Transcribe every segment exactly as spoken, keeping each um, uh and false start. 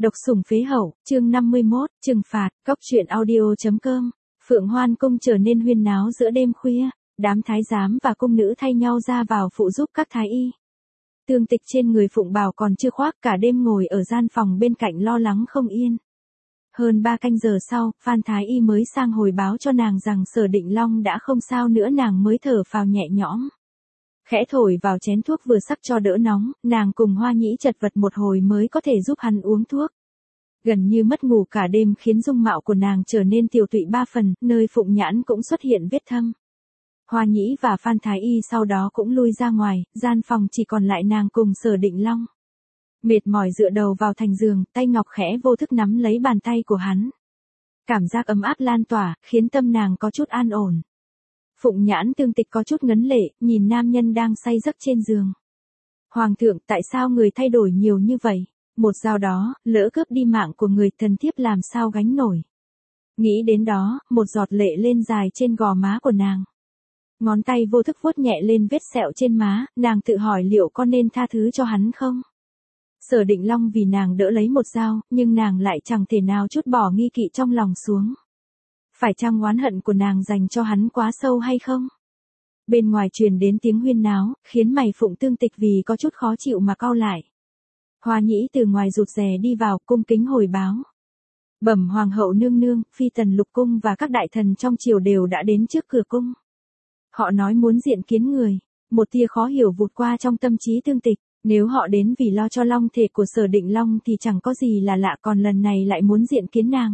Độc sủng phế hậu, chương năm mươi mốt, trừng phạt, cóc truyện audio.com. Phượng Hoan cung trở nên huyên náo giữa đêm khuya, đám thái giám và cung nữ thay nhau ra vào phụ giúp các thái y. Tương Tịch trên người phụng bào còn chưa khoác, cả đêm ngồi ở gian phòng bên cạnh lo lắng không yên. Hơn ba canh giờ sau, Phan Thái Y mới sang hồi báo cho nàng rằng Sở Định Long đã không sao nữa, nàng mới thở phào nhẹ nhõm. Khẽ thổi vào chén thuốc vừa sắc cho đỡ nóng, nàng cùng Hoa Nhĩ chật vật một hồi mới có thể giúp hắn uống thuốc. Gần như mất ngủ cả đêm khiến dung mạo của nàng trở nên tiều tụy ba phần, nơi phụng nhãn cũng xuất hiện vết thâm. Hoa Nhĩ và Phan Thái Y sau đó cũng lui ra ngoài, gian phòng chỉ còn lại nàng cùng Sở Định Long. Mệt mỏi dựa đầu vào thành giường, tay ngọc khẽ vô thức nắm lấy bàn tay của hắn. Cảm giác ấm áp lan tỏa, khiến tâm nàng có chút an ổn. Phụng nhãn Tương Tịch có chút ngấn lệ, nhìn nam nhân đang say giấc trên giường. Hoàng thượng, tại sao người thay đổi nhiều như vậy? Một dao đó, lỡ cướp đi mạng của người, thần thiếp làm sao gánh nổi? Nghĩ đến đó, một giọt lệ lên dài trên gò má của nàng. Ngón tay vô thức vuốt nhẹ lên vết sẹo trên má, nàng tự hỏi liệu có nên tha thứ cho hắn không? Sở Định Long vì nàng đỡ lấy một dao, nhưng nàng lại chẳng thể nào trút bỏ nghi kỵ trong lòng xuống. Phải chăng oán hận của nàng dành cho hắn quá sâu hay không? Bên ngoài truyền đến tiếng huyên náo, khiến mày Phụng Tương Tịch vì có chút khó chịu mà cau lại. Hoa Nhĩ từ ngoài rụt rè đi vào, cung kính hồi báo. Bẩm hoàng hậu nương nương, phi tần lục cung và các đại thần trong triều đều đã đến trước cửa cung. Họ nói muốn diện kiến người. Một tia khó hiểu vụt qua trong tâm trí Tương Tịch. Nếu họ đến vì lo cho long thể của Sở Định Long thì chẳng có gì là lạ, còn lần này lại muốn diện kiến nàng.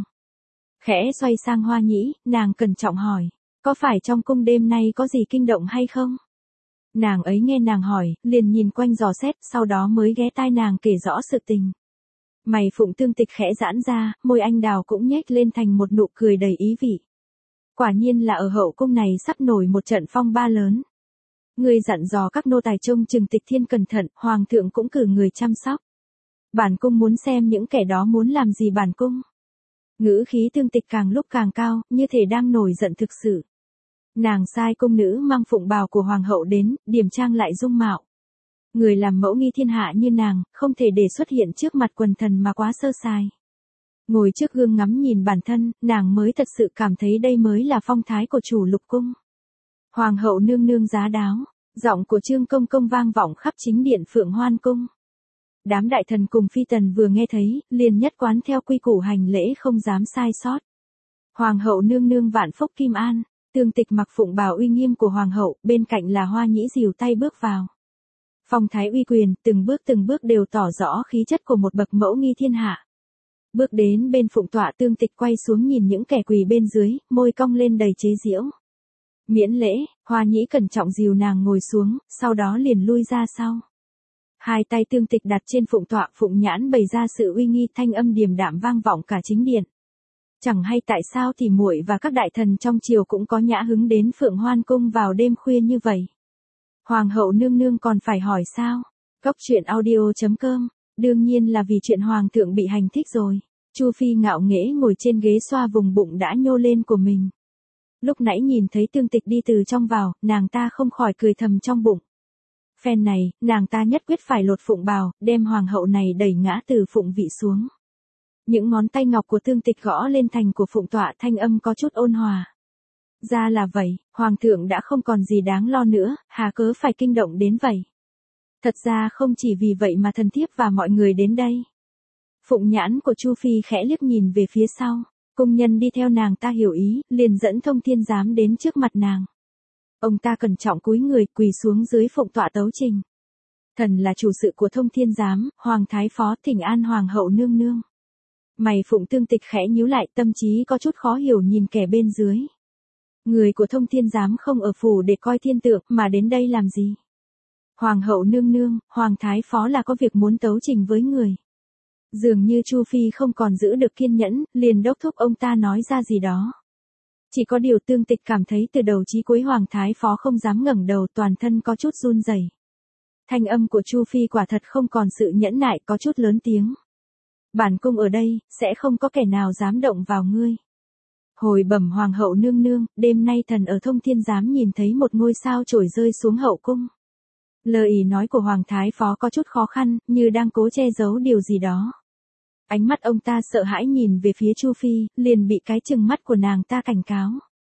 Khẽ xoay sang Hoa Nhĩ, nàng cẩn trọng hỏi, có phải trong cung đêm nay có gì kinh động hay không? Nàng ấy nghe nàng hỏi, liền nhìn quanh dò xét, sau đó mới ghé tai nàng kể rõ sự tình. Mày Phụng Tương Tịch khẽ giãn ra, môi anh đào cũng nhếch lên thành một nụ cười đầy ý vị. Quả nhiên là ở hậu cung này sắp nổi một trận phong ba lớn. Người dặn dò các nô tài trông chừng Tịch Thiên cẩn thận, hoàng thượng cũng cử người chăm sóc. Bản cung muốn xem những kẻ đó muốn làm gì bản cung. Ngữ khí Tương Tịch càng lúc càng cao, như thể đang nổi giận thực sự. Nàng sai cung nữ mang phụng bào của hoàng hậu đến, điểm trang lại dung mạo. Người làm mẫu nghi thiên hạ như nàng, không thể để xuất hiện trước mặt quần thần mà quá sơ sài. Ngồi trước gương ngắm nhìn bản thân, nàng mới thật sự cảm thấy đây mới là phong thái của chủ lục cung. Hoàng hậu nương nương giá đáo, giọng của Trương Công Công vang vọng khắp chính điện Phượng Hoan cung. Đám đại thần cùng phi tần vừa nghe thấy, liền nhất quán theo quy củ hành lễ không dám sai sót. Hoàng hậu nương nương vạn phúc kim an. Tương Tịch mặc phụng bào uy nghiêm của hoàng hậu, bên cạnh là Hoa Nhĩ dìu tay bước vào. Phong thái uy quyền, từng bước từng bước đều tỏ rõ khí chất của một bậc mẫu nghi thiên hạ. Bước đến bên phụng tọa, Tương Tịch quay xuống nhìn những kẻ quỳ bên dưới, môi cong lên đầy chế giễu. Miễn lễ, Hoa Nhĩ cẩn trọng dìu nàng ngồi xuống, sau đó liền lui ra sau. Hai tay Tương Tịch đặt trên phụng tọa, phụng nhãn bày ra sự uy nghi, thanh âm điềm đạm vang vọng cả chính điện. Chẳng hay tại sao thì muội và các đại thần trong triều cũng có nhã hứng đến Phượng Hoan cung vào đêm khuya như vậy. Hoàng hậu nương nương còn phải hỏi sao? Cóc truyện audio.com. Đương nhiên là vì chuyện hoàng thượng bị hành thích rồi. Chu Phi ngạo nghễ ngồi trên ghế xoa vùng bụng đã nhô lên của mình. Lúc nãy nhìn thấy Tương Tịch đi từ trong vào, nàng ta không khỏi cười thầm trong bụng. Phen này, nàng ta nhất quyết phải lột phụng bào, đem hoàng hậu này đẩy ngã từ phụng vị xuống. Những ngón tay ngọc của Tương Tịch gõ lên thành của phụng tọa, thanh âm có chút ôn hòa. Ra là vậy, hoàng thượng đã không còn gì đáng lo nữa, hà cớ phải kinh động đến vậy. Thật ra không chỉ vì vậy mà thần thiếp và mọi người đến đây. Phụng nhãn của Chu Phi khẽ liếc nhìn về phía sau, cung nhân đi theo nàng ta hiểu ý, liền dẫn Thông Thiên Giám đến trước mặt nàng. Ông ta cẩn trọng cúi người, quỳ xuống dưới phụng tọa tấu trình. Thần là chủ sự của Thông Thiên Giám, hoàng thái phó thỉnh an hoàng hậu nương nương. Mày Phụng Tương Tịch khẽ nhíu lại, tâm trí có chút khó hiểu nhìn kẻ bên dưới. Người của Thông Thiên Giám không ở phủ để coi thiên tượng, mà đến đây làm gì? Hoàng hậu nương nương, hoàng thái phó là có việc muốn tấu trình với người. Dường như Chu Phi không còn giữ được kiên nhẫn, liền đốc thúc ông ta nói ra gì đó. Chỉ có điều Tương Tịch cảm thấy từ đầu chí cuối hoàng thái phó không dám ngẩng đầu, toàn thân có chút run rẩy. Thanh âm của Chu Phi quả thật không còn sự nhẫn nại, có chút lớn tiếng. Bản cung ở đây, sẽ không có kẻ nào dám động vào ngươi. Hồi bẩm hoàng hậu nương nương, đêm nay thần ở Thông Thiên Giám nhìn thấy một ngôi sao trổi rơi xuống hậu cung. Lời nói của hoàng thái phó có chút khó khăn, như đang cố che giấu điều gì đó. Ánh mắt ông ta sợ hãi nhìn về phía Chu Phi, liền bị cái chừng mắt của nàng ta cảnh cáo.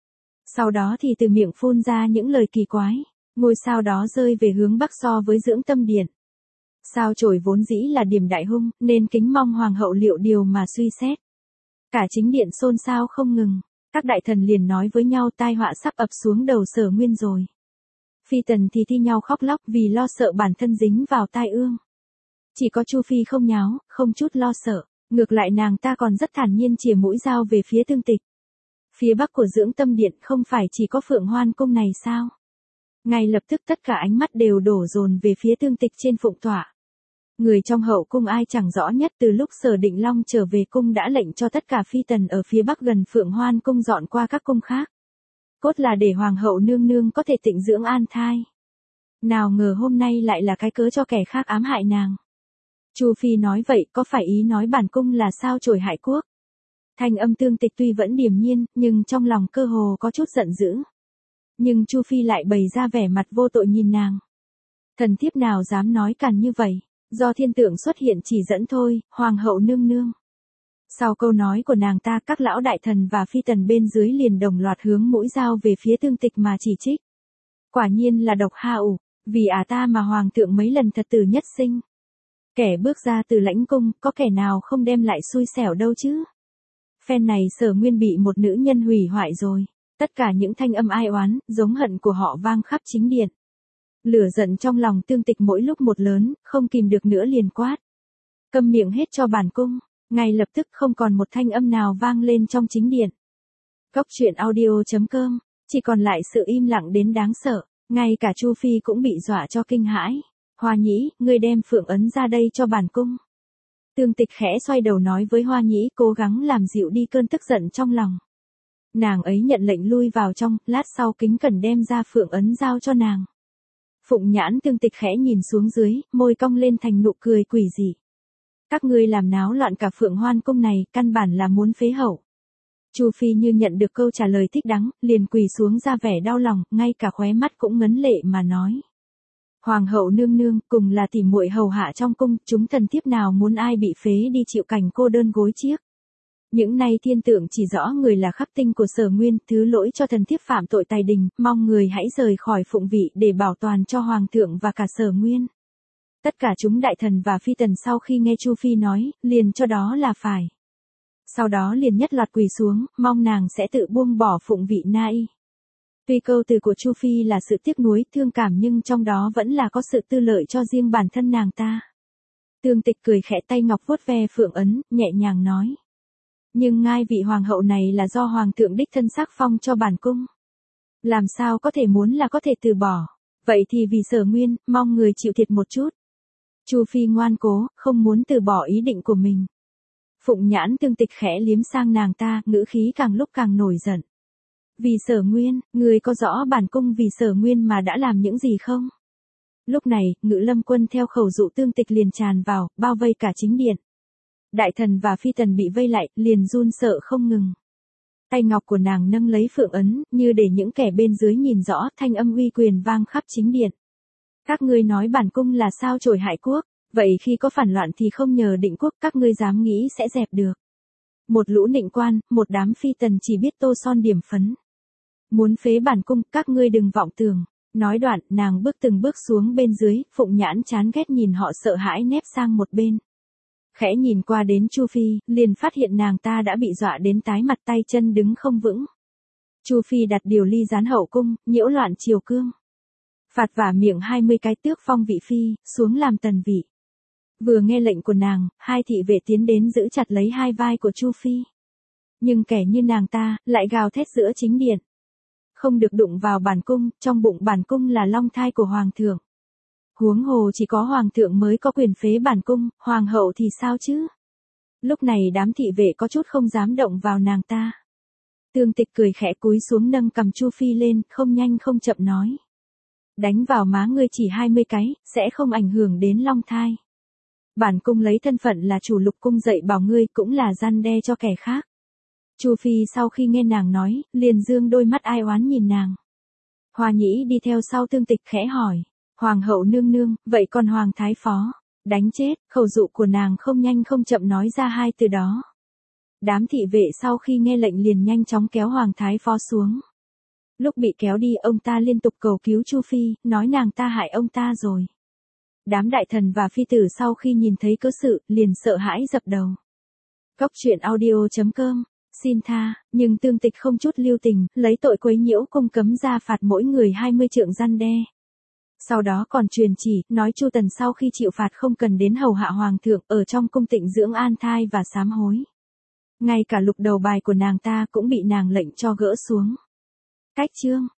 Sau đó thì từ miệng phun ra những lời kỳ quái, ngôi sao đó rơi về hướng bắc so với dưỡng tâm điện. Sao chổi vốn dĩ là điểm đại hung, nên kính mong hoàng hậu liệu điều mà suy xét. Cả chính điện xôn xao không ngừng, các đại thần liền nói với nhau tai họa sắp ập xuống đầu Sở Nguyên rồi. Phi tần thì thi nhau khóc lóc vì lo sợ bản thân dính vào tai ương. Chỉ có Chu Phi không nháo, không chút lo sợ, ngược lại nàng ta còn rất thản nhiên chìa mũi dao về phía Tương Tịch. Phía bắc của dưỡng tâm điện không phải chỉ có Phượng Hoan cung này sao? Ngay lập tức tất cả ánh mắt đều đổ dồn về phía Tương Tịch trên phụng tọa. Người trong hậu cung ai chẳng rõ nhất từ lúc Sở Định Long trở về cung đã lệnh cho tất cả phi tần ở phía bắc gần Phượng Hoan cung dọn qua các cung khác. Cốt là để hoàng hậu nương nương có thể tịnh dưỡng an thai. Nào ngờ hôm nay lại là cái cớ cho kẻ khác ám hại nàng. Chu Phi nói vậy có phải ý nói bản cung là sao chổi hại quốc? Thanh âm Tương Tịch tuy vẫn điềm nhiên, nhưng trong lòng cơ hồ có chút giận dữ. Nhưng Chu Phi lại bày ra vẻ mặt vô tội nhìn nàng. Thần thiếp nào dám nói càn như vậy, do thiên tượng xuất hiện chỉ dẫn thôi, hoàng hậu nương nương. Sau câu nói của nàng ta, các lão đại thần và phi tần bên dưới liền đồng loạt hướng mũi dao về phía Tương Tịch mà chỉ trích. Quả nhiên là độc ha ủ, vì ả ta mà hoàng thượng mấy lần thật tử nhất sinh. Kẻ bước ra từ lãnh cung, có kẻ nào không đem lại xui xẻo đâu chứ. Phen này Sở Nguyên bị một nữ nhân hủy hoại rồi. Tất cả những thanh âm ai oán, giống hận của họ vang khắp chính điện. Lửa giận trong lòng Tương Tịch mỗi lúc một lớn, không kìm được nữa liền quát. Câm miệng hết cho bản cung. Ngay lập tức không còn một thanh âm nào vang lên trong chính điện. Cốc truyện audio chấm com, chỉ còn lại sự im lặng đến đáng sợ, ngay cả Chu Phi cũng bị dọa cho kinh hãi. Hoa Nhĩ, ngươi đem phượng ấn ra đây cho bản cung. Tương Tịch khẽ xoay đầu nói với Hoa Nhĩ, cố gắng làm dịu đi cơn tức giận trong lòng. Nàng ấy nhận lệnh lui vào trong, lát sau kính cẩn đem ra phượng ấn giao cho nàng. Phụng Nhãn Tương Tịch khẽ nhìn xuống dưới, môi cong lên thành nụ cười quỷ dị. Các ngươi làm náo loạn cả Phượng Hoan cung này, căn bản là muốn phế hậu. Chu Phi như nhận được câu trả lời thích đáng, liền quỳ xuống ra vẻ đau lòng, ngay cả khóe mắt cũng ngấn lệ mà nói. Hoàng hậu nương nương, cùng là tỉ muội hầu hạ trong cung, chúng thần thiếp nào muốn ai bị phế đi chịu cảnh cô đơn gối chiếc. Những nay thiên tượng chỉ rõ người là khắp tinh của Sở Nguyên, thứ lỗi cho thần thiếp phạm tội tài đình, mong người hãy rời khỏi phụng vị để bảo toàn cho hoàng thượng và cả Sở Nguyên. Tất cả chúng đại thần và phi tần sau khi nghe Chu Phi nói, liền cho đó là phải. Sau đó liền nhất loạt quỳ xuống, mong nàng sẽ tự buông bỏ phụng vị na y. Tuy câu từ của Chu Phi là sự tiếc nuối, thương cảm nhưng trong đó vẫn là có sự tư lợi cho riêng bản thân nàng ta. Tương Tịch cười khẽ tay ngọc vuốt ve phượng ấn, nhẹ nhàng nói. Nhưng ngai vị hoàng hậu này là do hoàng thượng đích thân sắc phong cho bản cung. Làm sao có thể muốn là có thể từ bỏ. Vậy thì vì Sở Nguyên, mong người chịu thiệt một chút. Chu Phi ngoan cố, không muốn từ bỏ ý định của mình. Phụng Nhãn Tương Tịch khẽ liếm sang nàng ta, ngữ khí càng lúc càng nổi giận. Vì Sở Nguyên, người có rõ bản cung vì Sở Nguyên mà đã làm những gì không? Lúc này, Ngự Lâm quân theo khẩu dụ Tương Tịch liền tràn vào, bao vây cả chính điện. Đại thần và phi tần bị vây lại, liền run sợ không ngừng. Tay ngọc của nàng nâng lấy phượng ấn, như để những kẻ bên dưới nhìn rõ, thanh âm uy quyền vang khắp chính điện. Các ngươi nói bản cung là sao chổi hại quốc, vậy khi có phản loạn thì không nhờ Định quốc, các ngươi dám nghĩ sẽ dẹp được. Một lũ nịnh quan, một đám phi tần chỉ biết tô son điểm phấn. Muốn phế bản cung, các ngươi đừng vọng tưởng. Nói đoạn, nàng bước từng bước xuống bên dưới, Phụng Nhãn chán ghét nhìn họ sợ hãi nép sang một bên. Khẽ nhìn qua đến Chu Phi, liền phát hiện nàng ta đã bị dọa đến tái mặt tay chân đứng không vững. Chu Phi đặt điều ly gián hậu cung, nhiễu loạn triều cương. Phạt vả miệng hai mươi cái tước phong vị phi, xuống làm tần vị. Vừa nghe lệnh của nàng, hai thị vệ tiến đến giữ chặt lấy hai vai của Chu Phi. Nhưng kẻ như nàng ta, lại gào thét giữa chính điện. Không được đụng vào bản cung, trong bụng bản cung là long thai của hoàng thượng. Huống hồ chỉ có hoàng thượng mới có quyền phế bản cung, hoàng hậu thì sao chứ? Lúc này đám thị vệ có chút không dám động vào nàng ta. Tương Tịch cười khẽ cúi xuống nâng cầm Chu Phi lên, không nhanh không chậm nói. Đánh vào má ngươi chỉ hai mươi cái, sẽ không ảnh hưởng đến long thai. Bản cung lấy thân phận là chủ lục cung dạy bảo ngươi cũng là răn đe cho kẻ khác. Chu Phi sau khi nghe nàng nói, liền dương đôi mắt ai oán nhìn nàng. Hoa Nhĩ đi theo sau Tương Tịch khẽ hỏi. Hoàng hậu nương nương, vậy còn hoàng thái phó, Đánh chết, khẩu dụ của nàng không nhanh không chậm nói ra hai từ đó. Đám thị vệ sau khi nghe lệnh liền nhanh chóng kéo Hoàng Thái Phó xuống. Lúc bị kéo đi ông ta liên tục cầu cứu Chu Phi, nói nàng ta hại ông ta rồi. Đám đại thần và phi tử sau khi nhìn thấy cớ sự, liền sợ hãi dập đầu. Cóc truyện audio chấm com, xin tha, nhưng Tương Tịch không chút lưu tình, lấy tội quấy nhiễu cung cấm ra phạt mỗi người hai mươi trượng răn đe. Sau đó còn truyền chỉ, nói Chu Tần sau khi chịu phạt không cần đến hầu hạ hoàng thượng, ở trong cung tịnh dưỡng an thai và sám hối. Ngay cả lục đầu bài của nàng ta cũng bị nàng lệnh cho gỡ xuống. Cách chương